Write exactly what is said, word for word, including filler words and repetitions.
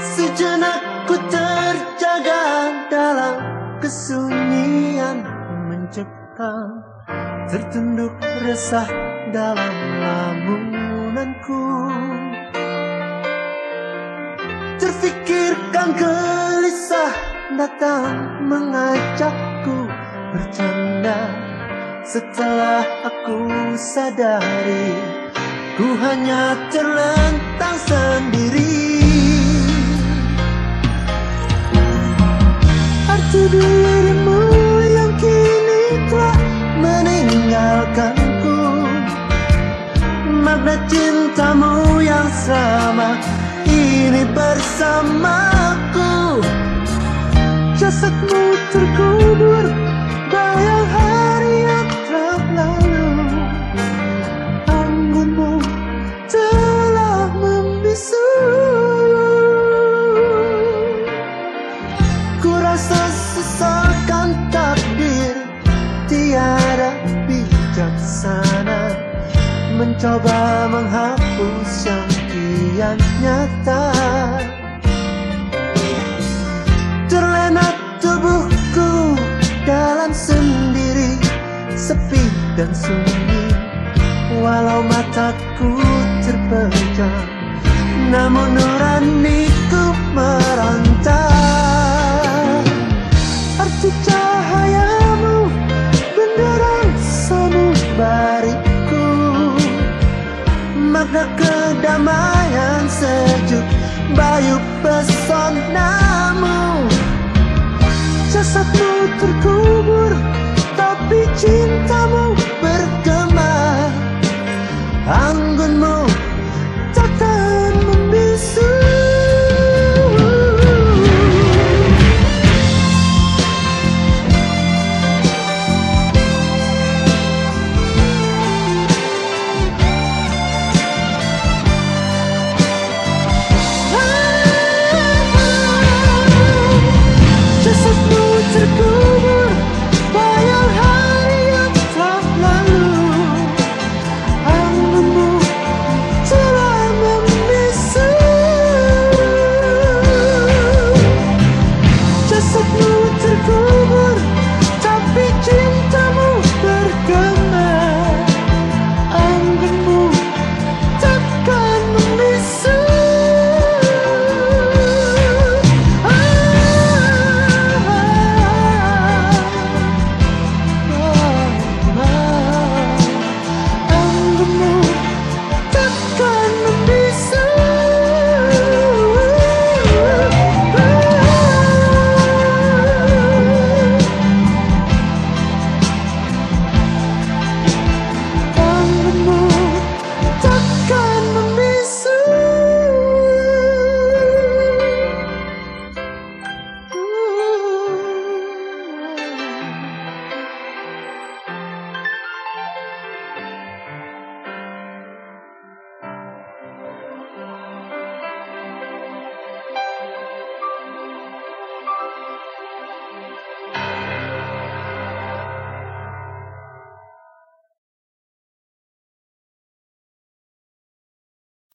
Sejenak ku terjaga dalam kesunyian, mencekam, tertunduk resah dalam lamunanku. Terfikirkan gelisah datang mengajakku bercanda. Setelah aku sadari, ku hanya terlentang sendiri. Arti dirimu yang kini telah meninggalkanku, makna cintamu yang sama ini bersamaku. Jasadmu terkubur bayang hari yang telah lalu, anggunmu telah membisu. Ku rasa sesakan takdir tiada bijaksana, mencoba menghapus yang kian nyata. Terlena tubuhku dalam sendiri, sepi dan sunyi. Walau mataku terpejam, namun nuraniku meronta. Arti cahayamu benderang sanubariku, makna kedamaian sejuk bayu pesonamu. Jasadmu terkubur tapi cintamu bergema, anggunmu